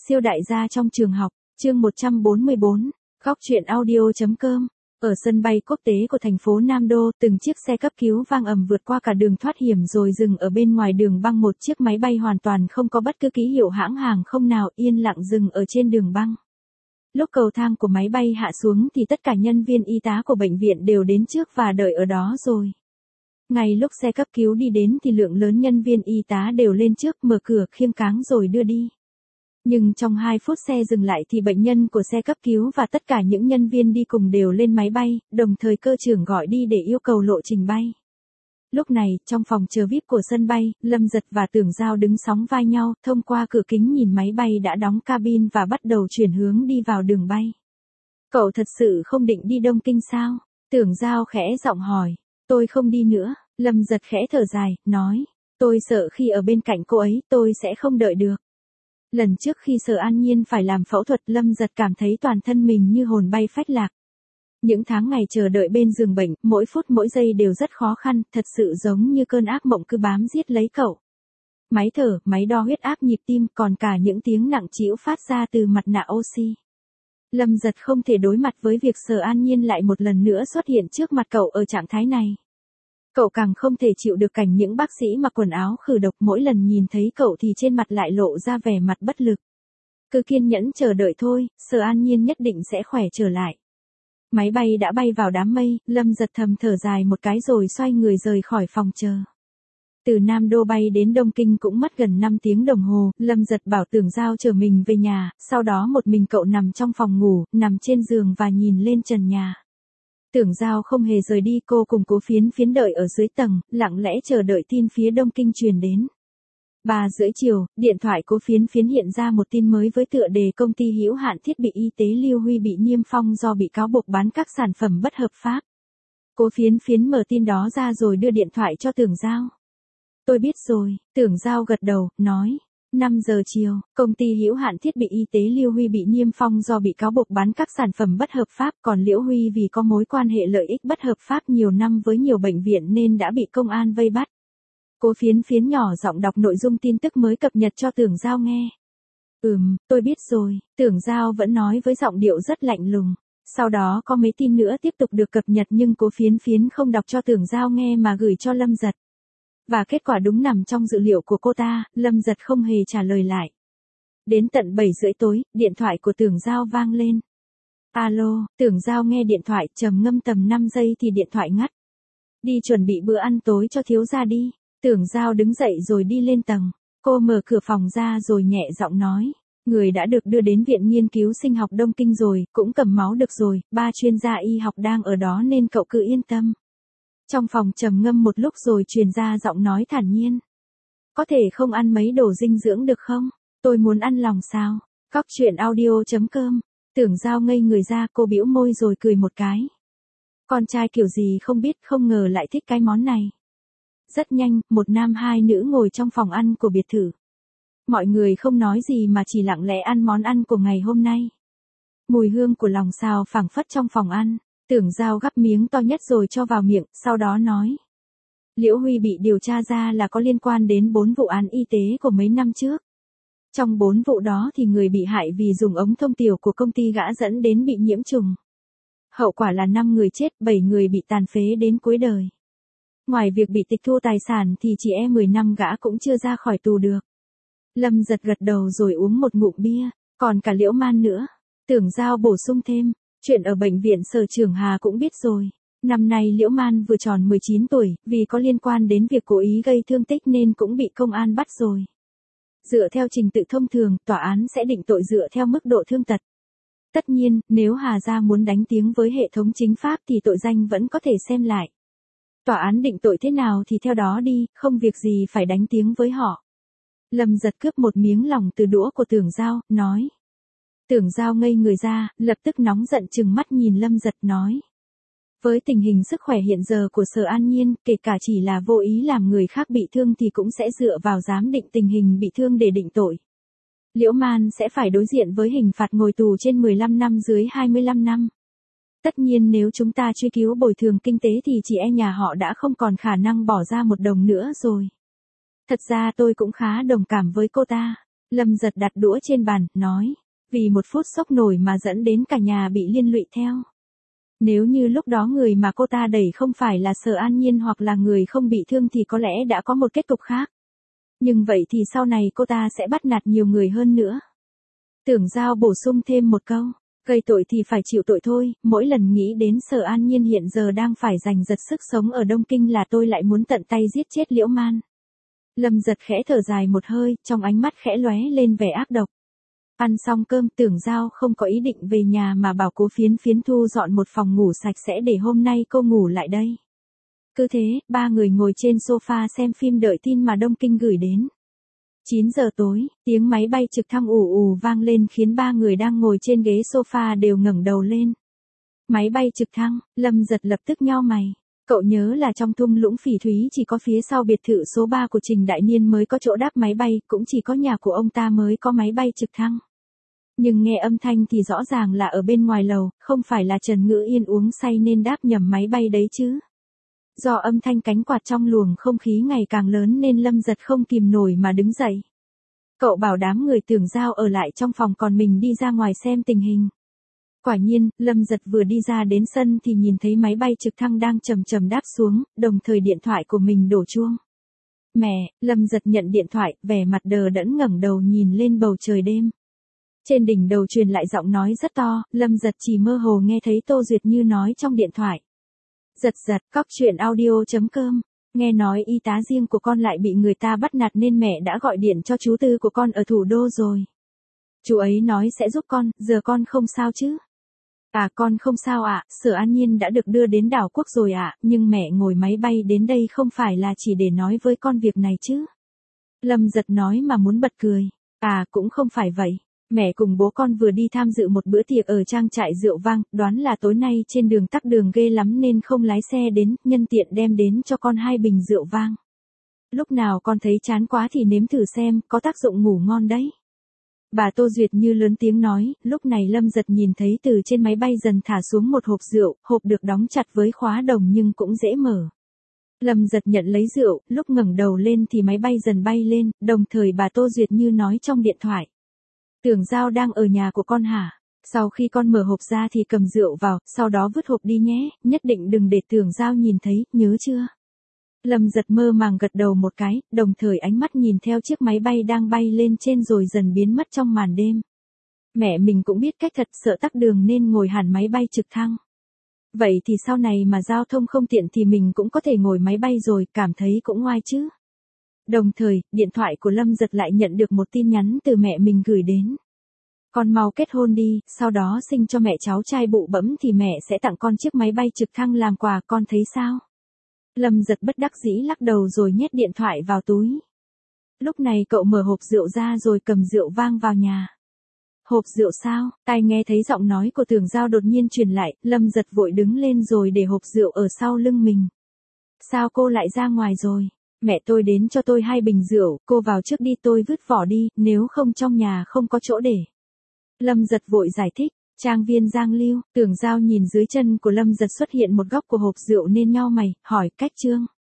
Siêu đại gia trong trường học, chương 144, góc truyện audio.com. Ở sân bay quốc tế của thành phố Nam Đô, từng chiếc xe cấp cứu vang ầm vượt qua cả đường thoát hiểm rồi dừng ở bên ngoài đường băng. Một chiếc máy bay hoàn toàn không có bất cứ ký hiệu hãng hàng không nào, yên lặng dừng ở trên đường băng. Lúc cầu thang của máy bay hạ xuống thì tất cả nhân viên y tá của bệnh viện đều đến trước và đợi ở đó rồi. Ngay lúc xe cấp cứu đi đến thì lượng lớn nhân viên y tá đều lên trước, mở cửa khiêng cáng rồi đưa đi. Nhưng trong 2 phút xe dừng lại thì bệnh nhân của xe cấp cứu và tất cả những nhân viên đi cùng đều lên máy bay, đồng thời cơ trưởng gọi đi để yêu cầu lộ trình bay. Lúc này, trong phòng chờ VIP của sân bay, Lâm Giật và Tưởng Giao đứng sóng vai nhau, thông qua cửa kính nhìn máy bay đã đóng cabin và bắt đầu chuyển hướng đi vào đường bay. Cậu thật sự không định đi Đông Kinh sao? Tưởng Giao khẽ giọng hỏi. Tôi không đi nữa. Lâm Giật khẽ thở dài, nói. Tôi sợ khi ở bên cạnh cô ấy, tôi sẽ không đợi được. Lần trước khi Sở An Nhiên phải làm phẫu thuật, Lâm Giật cảm thấy toàn thân mình như hồn bay phách lạc. Những tháng ngày chờ đợi bên giường bệnh, mỗi phút mỗi giây đều rất khó khăn, thật sự giống như cơn ác mộng cứ bám giết lấy cậu. Máy thở, máy đo huyết áp, nhịp tim, còn cả những tiếng nặng trĩu phát ra từ mặt nạ oxy. Lâm Giật không thể đối mặt với việc Sở An Nhiên lại một lần nữa xuất hiện trước mặt cậu ở trạng thái này. Cậu càng không thể chịu được cảnh những bác sĩ mặc quần áo khử độc, mỗi lần nhìn thấy cậu thì trên mặt lại lộ ra vẻ mặt bất lực. Cứ kiên nhẫn chờ đợi thôi, Sở An Nhiên nhất định sẽ khỏe trở lại. Máy bay đã bay vào đám mây, Lâm Giật thầm thở dài một cái rồi xoay người rời khỏi phòng chờ. Từ Nam Đô bay đến Đông Kinh cũng mất gần 5 tiếng đồng hồ, Lâm Giật bảo Tưởng Giao chở mình về nhà, sau đó một mình cậu nằm trong phòng ngủ, nằm trên giường và nhìn lên trần nhà. Tưởng Giao không hề rời đi, cô cùng Cố Phiến Phiến đợi ở dưới tầng, lặng lẽ chờ đợi tin phía Đông Kinh truyền đến. 3:30 chiều, điện thoại Cố Phiến Phiến hiện ra một tin mới với tựa đề công ty hữu hạn thiết bị y tế Lưu Huy bị niêm phong do bị cáo buộc bán các sản phẩm bất hợp pháp. Cố Phiến Phiến mở tin đó ra rồi đưa điện thoại cho Tưởng Giao. Tôi biết rồi, Tưởng Giao gật đầu, nói. 5 giờ chiều, công ty hữu hạn thiết bị y tế Liễu Huy bị niêm phong do bị cáo buộc bán các sản phẩm bất hợp pháp, còn Liễu Huy vì có mối quan hệ lợi ích bất hợp pháp nhiều năm với nhiều bệnh viện nên đã bị công an vây bắt. Cố Phiến Phiến nhỏ giọng đọc nội dung tin tức mới cập nhật cho Tưởng Giao nghe. Tôi biết rồi, Tưởng Giao vẫn nói với giọng điệu rất lạnh lùng. Sau đó có mấy tin nữa tiếp tục được cập nhật nhưng Cố Phiến Phiến không đọc cho Tưởng Giao nghe mà gửi cho Lâm Giật. Và kết quả đúng nằm trong dự liệu của cô ta, Lâm Giật không hề trả lời lại. Đến tận 7:30 tối, điện thoại của Tưởng Giao vang lên. Alo, Tưởng Giao nghe điện thoại, trầm ngâm tầm 5 giây thì điện thoại ngắt. Đi chuẩn bị bữa ăn tối cho thiếu gia đi. Tưởng Giao đứng dậy rồi đi lên tầng. Cô mở cửa phòng ra rồi nhẹ giọng nói. Người đã được đưa đến Viện Nghiên cứu Sinh học Đông Kinh rồi, cũng cầm máu được rồi, 3 chuyên gia y học đang ở đó nên cậu cứ yên tâm. Trong phòng trầm ngâm một lúc rồi truyền ra giọng nói thản nhiên. Có thể không ăn mấy đồ dinh dưỡng được không? Tôi muốn ăn lòng sao? Góc truyện audio.com. Tưởng Giao ngây người ra, cô bĩu môi rồi cười một cái. Con trai kiểu gì không biết, không ngờ lại thích cái món này. Rất nhanh, một nam hai nữ ngồi trong phòng ăn của biệt thự. Mọi người không nói gì mà chỉ lặng lẽ ăn món ăn của ngày hôm nay. Mùi hương của lòng xào phảng phất trong phòng ăn. Tưởng Giao gắp miếng to nhất rồi cho vào miệng, sau đó nói. Liễu Huy bị điều tra ra là có liên quan đến 4 vụ án y tế của mấy năm trước. Trong 4 vụ đó thì người bị hại vì dùng ống thông tiểu của công ty gã dẫn đến bị nhiễm trùng. Hậu quả là 5 người chết, 7 người bị tàn phế đến cuối đời. Ngoài việc bị tịch thu tài sản thì chỉ 10 năm gã cũng chưa ra khỏi tù được. Lâm Giật gật đầu rồi uống một ngụm bia, còn cả Liễu Man nữa. Tưởng Giao bổ sung thêm. Chuyện ở bệnh viện Sở Trường Hà cũng biết rồi. Năm nay Liễu Man vừa tròn 19 tuổi, vì có liên quan đến việc cố ý gây thương tích nên cũng bị công an bắt rồi. Dựa theo trình tự thông thường, tòa án sẽ định tội dựa theo mức độ thương tật. Tất nhiên, nếu Hà Gia muốn đánh tiếng với hệ thống chính pháp thì tội danh vẫn có thể xem lại. Tòa án định tội thế nào thì theo đó đi, không việc gì phải đánh tiếng với họ. Lâm Giật cướp một miếng lòng từ đũa của Tưởng Giao, nói. Tưởng Giao ngây người ra, lập tức nóng giận trừng mắt nhìn Lâm Giật nói. Với tình hình sức khỏe hiện giờ của Sở An Nhiên, kể cả chỉ là vô ý làm người khác bị thương thì cũng sẽ dựa vào giám định tình hình bị thương để định tội. Liễu Man sẽ phải đối diện với hình phạt ngồi tù trên 15 năm dưới 25 năm. Tất nhiên nếu chúng ta truy cứu bồi thường kinh tế thì chị nhà họ đã không còn khả năng bỏ ra một đồng nữa rồi. Thật ra tôi cũng khá đồng cảm với cô ta. Lâm Giật đặt đũa trên bàn, nói. Vì một phút sốc nổi mà dẫn đến cả nhà bị liên lụy theo. Nếu như lúc đó người mà cô ta đẩy không phải là Sở An Nhiên hoặc là người không bị thương thì có lẽ đã có một kết cục khác. Nhưng vậy thì sau này cô ta sẽ bắt nạt nhiều người hơn nữa. Tưởng Giao bổ sung thêm một câu. Gây tội thì phải chịu tội thôi, mỗi lần nghĩ đến Sở An Nhiên hiện giờ đang phải giành giật sức sống ở Đông Kinh là tôi lại muốn tận tay giết chết Liễu Man. Lâm Giật khẽ thở dài một hơi, trong ánh mắt khẽ lóe lên vẻ ác độc. Ăn xong cơm Tưởng Giao không có ý định về nhà mà bảo Cố Phiến Phiến thu dọn một phòng ngủ sạch sẽ để hôm nay cô ngủ lại đây. Cứ thế, ba người ngồi trên sofa xem phim đợi tin mà Đông Kinh gửi đến. 9 giờ tối, tiếng máy bay trực thăng ù ù vang lên khiến ba người đang ngồi trên ghế sofa đều ngẩng đầu lên. Máy bay trực thăng, Lâm Giật lập tức nhao mày. Cậu nhớ là trong thung lũng phỉ thúy chỉ có phía sau biệt thự số 3 của Trình Đại Niên mới có chỗ đáp máy bay, cũng chỉ có nhà của ông ta mới có máy bay trực thăng. Nhưng nghe âm thanh thì rõ ràng là ở bên ngoài lầu, không phải là Trần Ngữ Yên uống say nên đáp nhầm máy bay đấy chứ. Do âm thanh cánh quạt trong luồng không khí ngày càng lớn nên Lâm Giật không kìm nổi mà đứng dậy. Cậu bảo đám người Tưởng Giao ở lại trong phòng còn mình đi ra ngoài xem tình hình. Quả nhiên, Lâm Giật vừa đi ra đến sân thì nhìn thấy máy bay trực thăng đang chậm chậm đáp xuống, đồng thời điện thoại của mình đổ chuông. Mẹ, Lâm Giật nhận điện thoại, vẻ mặt đờ đẫn ngẩng đầu nhìn lên bầu trời đêm. Trên đỉnh đầu truyền lại giọng nói rất to, Lâm Giật chỉ mơ hồ nghe thấy Tô Duyệt Như nói trong điện thoại. Giật giật, cóc.audio.com. Nghe nói y tá riêng của con lại bị người ta bắt nạt nên mẹ đã gọi điện cho chú Tư của con ở thủ đô rồi. Chú ấy nói sẽ giúp con, giờ con không sao chứ? À con không sao ạ, Sở An Nhiên đã được đưa đến đảo quốc rồi ạ, nhưng mẹ ngồi máy bay đến đây không phải là chỉ để nói với con việc này chứ. Lâm Giật nói mà muốn bật cười. À cũng không phải vậy. Mẹ cùng bố con vừa đi tham dự một bữa tiệc ở trang trại rượu vang, đoán là tối nay trên đường tắc đường ghê lắm nên không lái xe đến, nhân tiện đem đến cho con 2 bình rượu vang. Lúc nào con thấy chán quá thì nếm thử xem, có tác dụng ngủ ngon đấy. Bà Tô Duyệt Như lớn tiếng nói, lúc này Lâm Giật nhìn thấy từ trên máy bay dần thả xuống một hộp rượu, hộp được đóng chặt với khóa đồng nhưng cũng dễ mở. Lâm Giật nhận lấy rượu, lúc ngẩng đầu lên thì máy bay dần bay lên, đồng thời bà Tô Duyệt Như nói trong điện thoại. Tưởng Giao đang ở nhà của con hả? Sau khi con mở hộp ra thì cầm rượu vào, sau đó vứt hộp đi nhé, nhất định đừng để Tưởng Giao nhìn thấy, nhớ chưa? Lâm Giật mơ màng gật đầu một cái, đồng thời ánh mắt nhìn theo chiếc máy bay đang bay lên trên rồi dần biến mất trong màn đêm. Mẹ mình cũng biết cách thật, sợ tắc đường nên ngồi hẳn máy bay trực thăng. Vậy thì sau này mà giao thông không tiện thì mình cũng có thể ngồi máy bay rồi, cảm thấy cũng ngoai chứ. Đồng thời, điện thoại của Lâm Giật lại nhận được một tin nhắn từ mẹ mình gửi đến. Con mau kết hôn đi, sau đó sinh cho mẹ cháu trai bụ bẫm thì mẹ sẽ tặng con chiếc máy bay trực thăng làm quà, con thấy sao? Lâm Giật bất đắc dĩ lắc đầu rồi nhét điện thoại vào túi. Lúc này cậu mở hộp rượu ra rồi cầm rượu vang vào nhà. Hộp rượu sao? Tai nghe thấy giọng nói của Tưởng Giao đột nhiên truyền lại, Lâm Giật vội đứng lên rồi để hộp rượu ở sau lưng mình. Sao cô lại ra ngoài rồi? Mẹ tôi đến cho tôi 2 bình rượu, cô vào trước đi, tôi vứt vỏ đi, nếu không trong nhà không có chỗ để. Lâm Giật vội giải thích. Trang viên Giang Lưu, Tưởng Giao nhìn dưới chân của Lâm Giật xuất hiện một góc của hộp rượu nên nhau mày, hỏi cách Trương.